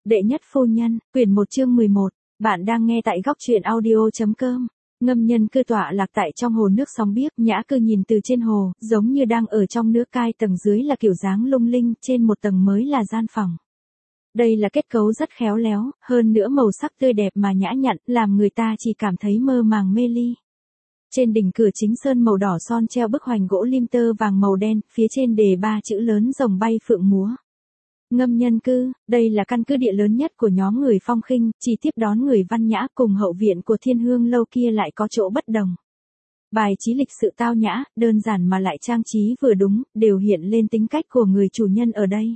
Đệ nhất phu nhân, quyển 1 chương 11. Bạn đang nghe tại góc truyện audio.com. Ngâm nhân cư tọa lạc tại trong hồ nước sóng biếc, nhã cư nhìn từ trên hồ, giống như đang ở trong nước cai, tầng dưới là kiểu dáng lung linh, trên một tầng mới là gian phòng. Đây là kết cấu rất khéo léo, hơn nữa màu sắc tươi đẹp mà nhã nhặn, làm người ta chỉ cảm thấy mơ màng mê ly. Trên đỉnh cửa chính sơn màu đỏ son treo bức hoành gỗ lim tơ vàng màu đen, phía trên đề 3 chữ lớn rồng bay phượng múa. Ngâm nhân cư, đây là căn cứ địa lớn nhất của nhóm người Phong Khinh, chỉ tiếp đón người Văn Nhã, cùng hậu viện của Thiên Hương lâu kia lại có chỗ bất đồng. Bài trí lịch sự tao nhã, đơn giản mà lại trang trí vừa đúng, đều hiện lên tính cách của người chủ nhân ở đây.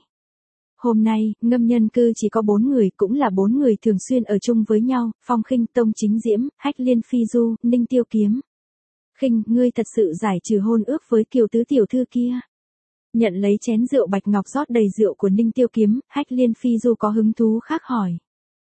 Hôm nay, ngâm nhân cư chỉ có 4 người, cũng là 4 người thường xuyên ở chung với nhau, Phong Khinh, Tông Chính Diễm, Hách Liên Phi Du, Ninh Tiêu Kiếm. Khinh, ngươi thật sự giải trừ hôn ước với Kiều tứ tiểu thư kia. Nhận lấy chén rượu bạch ngọc rót đầy rượu của Ninh Tiêu Kiếm, Hách Liên Phi Du có hứng thú khác hỏi.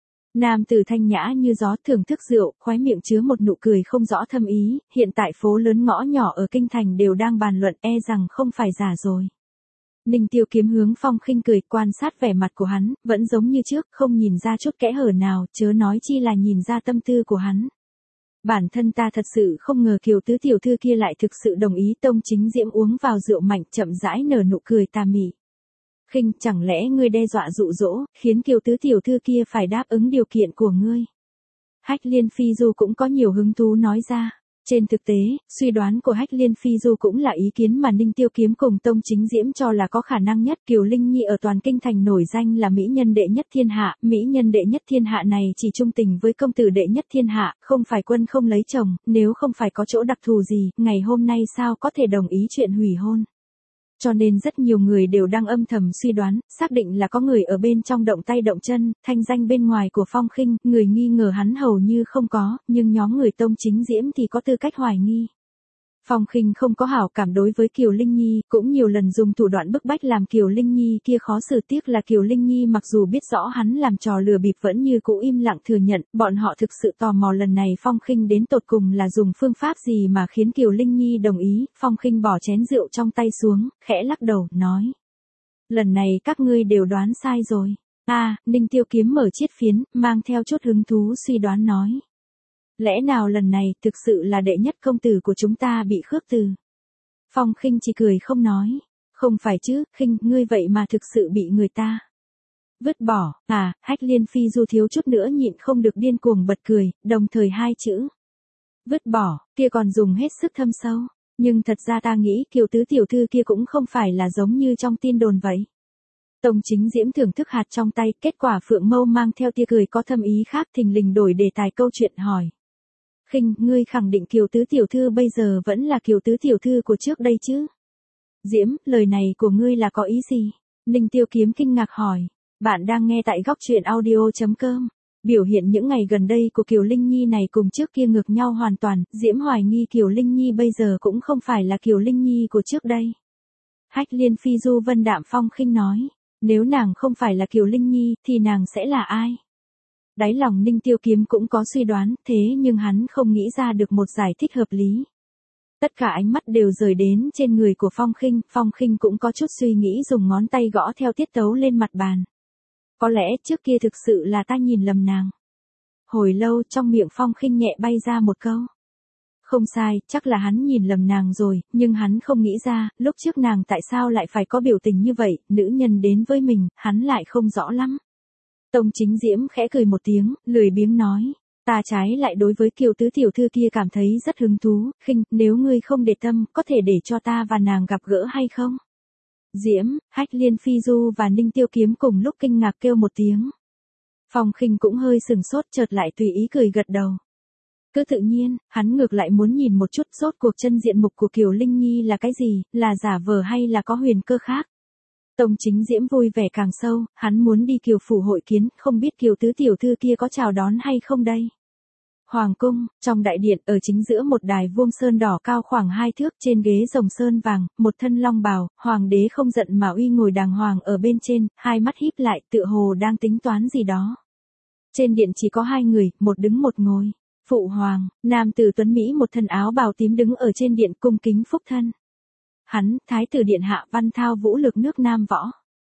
Nam tử thanh nhã như gió thưởng thức rượu, khóe miệng chứa một nụ cười không rõ thâm ý, hiện tại phố lớn ngõ nhỏ ở kinh thành đều đang bàn luận, e rằng không phải giả rồi. Ninh Tiêu Kiếm hướng Phong Khinh cười, quan sát vẻ mặt của hắn, vẫn giống như trước, không nhìn ra chút kẽ hở nào, chớ nói chi là nhìn ra tâm tư của hắn. Bản thân ta thật sự không ngờ Kiều tứ tiểu thư kia lại thực sự đồng ý. Tông Chính Diễm uống vào rượu mạnh, chậm rãi nở nụ cười tà mị. Khinh, chẳng lẽ ngươi đe dọa dụ dỗ, khiến Kiều tứ tiểu thư kia phải đáp ứng điều kiện của ngươi? Hách Liên Phi Du cũng có nhiều hứng thú nói ra. Trên thực tế, suy đoán của Hách Liên Phi Du cũng là ý kiến mà Ninh Tiêu Kiếm cùng Tông Chính Diễm cho là có khả năng nhất. Kiều Linh Nhi ở toàn kinh thành nổi danh là mỹ nhân đệ nhất thiên hạ, mỹ nhân đệ nhất thiên hạ này chỉ trung tình với công tử đệ nhất thiên hạ, không phải quân không lấy chồng, nếu không phải có chỗ đặc thù gì, ngày hôm nay sao có thể đồng ý chuyện hủy hôn. Cho nên rất nhiều người đều đang âm thầm suy đoán, xác định là có người ở bên trong động tay động chân, thanh danh bên ngoài của Phong Khinh, người nghi ngờ hắn hầu như không có, nhưng nhóm người Tông Chính Diễm thì có tư cách hoài nghi. Phong Khinh không có hảo cảm đối với Kiều Linh Nhi, cũng nhiều lần dùng thủ đoạn bức bách làm Kiều Linh Nhi kia khó xử, tiếc là Kiều Linh Nhi mặc dù biết rõ hắn làm trò lừa bịp vẫn như cũ im lặng thừa nhận, bọn họ thực sự tò mò lần này Phong Khinh đến tột cùng là dùng phương pháp gì mà khiến Kiều Linh Nhi đồng ý. Phong Khinh bỏ chén rượu trong tay xuống, khẽ lắc đầu, nói. Lần này các ngươi đều đoán sai rồi. Ninh Tiêu Kiếm mở chiết phiến, mang theo chút hứng thú suy đoán nói. Lẽ nào lần này thực sự là đệ nhất công tử của chúng ta bị khước từ? Phong Khinh chỉ cười không nói. Không phải chứ, Khinh, ngươi vậy mà thực sự bị người ta vứt bỏ. Hách Liên Phi Du thiếu chút nữa nhịn không được điên cuồng bật cười, đồng thời hai chữ vứt bỏ, kia còn dùng hết sức thâm sâu. Nhưng thật ra ta nghĩ Kiều tứ tiểu thư kia cũng không phải là giống như trong tin đồn vậy. Tông Chính Diễm thưởng thức hạt trong tay, kết quả Phượng Mâu mang theo tia cười có thâm ý khác, thình lình đổi đề tài câu chuyện hỏi. Khinh, ngươi khẳng định Kiều tứ tiểu thư bây giờ vẫn là Kiều tứ tiểu thư của trước đây chứ? Diễm, lời này của ngươi là có ý gì? Ninh Tiêu Kiếm kinh ngạc hỏi. Bạn đang nghe tại góc truyện audio.com. Biểu hiện những ngày gần đây của Kiều Linh Nhi này cùng trước kia ngược nhau hoàn toàn, Diễm hoài nghi Kiều Linh Nhi bây giờ cũng không phải là Kiều Linh Nhi của trước đây. Hách Liên Phi Du vân đạm Phong Khinh nói. Nếu nàng không phải là Kiều Linh Nhi, thì nàng sẽ là ai? Đáy lòng Ninh Tiêu Kiếm cũng có suy đoán, thế nhưng hắn không nghĩ ra được một giải thích hợp lý. Tất cả ánh mắt đều rời đến trên người của Phong Khinh cũng có chút suy nghĩ, dùng ngón tay gõ theo tiết tấu lên mặt bàn. Có lẽ trước kia thực sự là ta nhìn lầm nàng. Hồi lâu trong miệng Phong Khinh nhẹ bay ra một câu. Không sai, chắc là hắn nhìn lầm nàng rồi, nhưng hắn không nghĩ ra, lúc trước nàng tại sao lại phải có biểu tình như vậy, nữ nhân đến với mình, hắn lại không rõ lắm. Tông Chính Diễm khẽ cười một tiếng, lười biếng nói. Ta trái lại đối với Kiều tứ tiểu thư kia cảm thấy rất hứng thú. Khinh, nếu ngươi không để tâm, có thể để cho ta và nàng gặp gỡ hay không? Diễm, Hách Liên Phi Du và Ninh Tiêu Kiếm cùng lúc kinh ngạc kêu một tiếng. Phong Khinh cũng hơi sừng sốt, chợt lại tùy ý cười gật đầu. Cứ tự nhiên, hắn ngược lại muốn nhìn một chút rốt cuộc chân diện mục của Kiều Linh Nhi là cái gì, là giả vờ hay là có huyền cơ khác. Tông Chính Diễm vui vẻ càng sâu, hắn muốn đi Kiều phủ hội kiến, không biết Kiều tứ tiểu thư kia có chào đón hay không đây. Hoàng cung, trong đại điện, ở chính giữa một đài vuông sơn đỏ cao khoảng 2 thước, trên ghế rồng sơn vàng, một thân long bào, hoàng đế không giận mà uy ngồi đàng hoàng ở bên trên, hai mắt híp lại, tựa hồ đang tính toán gì đó. Trên điện chỉ có 2 người, một đứng một ngồi. Phụ hoàng, nam tử tuấn Mỹ một thân áo bào tím đứng ở trên điện cung kính phúc thân. Hắn, thái tử điện hạ Văn Thao Vũ Lực nước Nam Võ.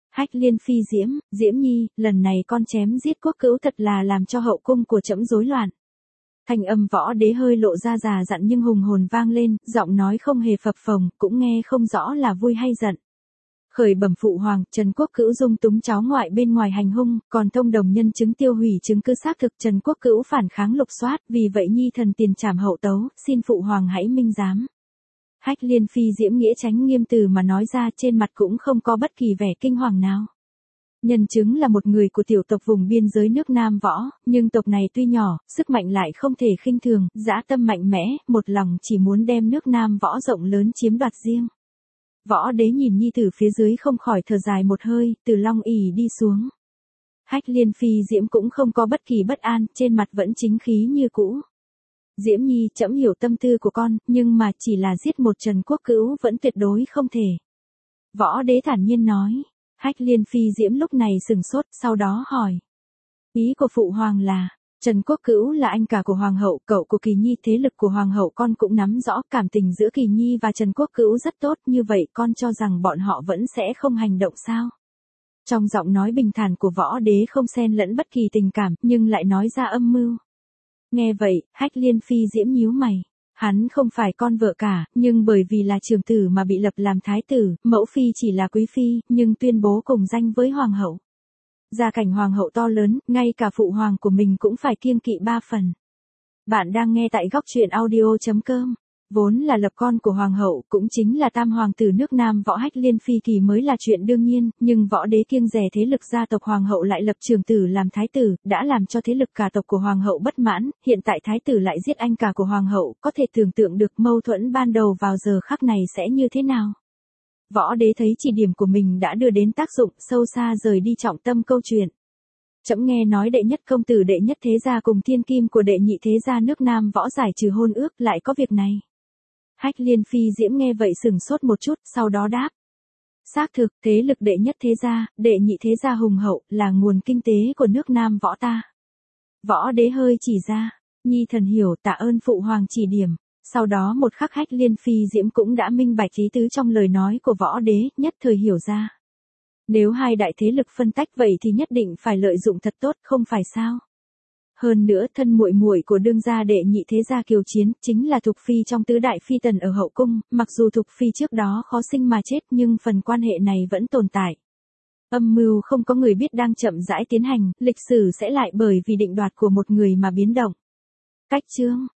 Hách Liên Phi Diễm, Diễm Nhi, lần này con chém giết quốc cữu thật là làm cho hậu cung của trẫm rối loạn. Thanh âm Võ Đế hơi lộ ra già dặn nhưng hùng hồn vang lên, giọng nói không hề phập phồng, cũng nghe không rõ là vui hay giận. Khởi bẩm phụ hoàng, Trần Quốc Cữu dung túng cháu ngoại bên ngoài hành hung, còn thông đồng nhân chứng tiêu hủy chứng cứ xác thực Trần Quốc Cữu phản kháng lục soát, vì vậy nhi thần tiền trảm hậu tấu, xin phụ hoàng hãy minh giám. Hách Liên Phi Diễm nghĩa tránh nghiêm từ mà nói ra, trên mặt cũng không có bất kỳ vẻ kinh hoàng nào. Nhân chứng là một người của tiểu tộc vùng biên giới nước Nam Võ, nhưng tộc này tuy nhỏ, sức mạnh lại không thể khinh thường, dã tâm mạnh mẽ, một lòng chỉ muốn đem nước Nam Võ rộng lớn chiếm đoạt riêng. Võ Đế nhìn nhi tử phía dưới không khỏi thở dài một hơi, từ long ỷ đi xuống. Hách Liên Phi Diễm cũng không có bất kỳ bất an, trên mặt vẫn chính khí như cũ. Diễm Nhi, trẫm hiểu tâm tư của con, nhưng mà chỉ là giết một Trần Quốc Cữu vẫn tuyệt đối không thể. Võ Đế thản nhiên nói. Hách Liên Phi Diễm lúc này sừng sốt, sau đó hỏi. Ý của phụ hoàng là, Trần Quốc Cữu là anh cả của hoàng hậu, cậu của Kỳ Nhi, thế lực của hoàng hậu con cũng nắm rõ, cảm tình giữa Kỳ Nhi và Trần Quốc Cữu rất tốt, như vậy con cho rằng bọn họ vẫn sẽ không hành động sao? Trong giọng nói bình thản của Võ Đế không xen lẫn bất kỳ tình cảm, nhưng lại nói ra âm mưu. Nghe vậy, Hách Liên Phi Diễm nhíu mày. Hắn không phải con vợ cả, nhưng bởi vì là trưởng tử mà bị lập làm thái tử, mẫu phi chỉ là quý phi, nhưng tuyên bố cùng danh với hoàng hậu. Gia cảnh hoàng hậu to lớn, ngay cả phụ hoàng của mình cũng phải kiêng kỵ 3 phần. Bạn đang nghe tại góc truyện audio.com. Vốn là lập con của hoàng hậu, cũng chính là tam hoàng tử nước Nam Võ Hách Liên Phi thì mới là chuyện đương nhiên, nhưng Võ Đế kiêng dè thế lực gia tộc hoàng hậu lại lập trưởng tử làm thái tử, đã làm cho thế lực cả tộc của hoàng hậu bất mãn, hiện tại thái tử lại giết anh cả của hoàng hậu, có thể tưởng tượng được mâu thuẫn ban đầu vào giờ khắc này sẽ như thế nào. Võ Đế thấy chỉ điểm của mình đã đưa đến tác dụng, sâu xa rời đi trọng tâm câu chuyện. Trẫm nghe nói đệ nhất công tử đệ nhất thế gia cùng thiên kim của đệ nhị thế gia nước Nam Võ giải trừ hôn ước, lại có việc này. Hách Liên Phi Diễm nghe vậy sừng sốt một chút, sau đó đáp. Xác thực, thế lực đệ nhất thế gia, đệ nhị thế gia hùng hậu, là nguồn kinh tế của nước Nam Võ ta. Võ Đế hơi chỉ ra, nhi thần hiểu, tạ ơn phụ hoàng chỉ điểm. Sau đó một khắc Hách Liên Phi Diễm cũng đã minh bạch ý tứ trong lời nói của Võ Đế, nhất thời hiểu ra. Nếu hai đại thế lực phân tách vậy thì nhất định phải lợi dụng thật tốt, không phải sao? Hơn nữa thân muội muội của đương gia đệ nhị thế gia Kiều Chiến, chính là Thục Phi trong tứ đại phi tần ở hậu cung, mặc dù Thục Phi trước đó khó sinh mà chết nhưng phần quan hệ này vẫn tồn tại. Âm mưu không có người biết đang chậm rãi tiến hành, lịch sử sẽ lại bởi vì định đoạt của một người mà biến động. Cách chương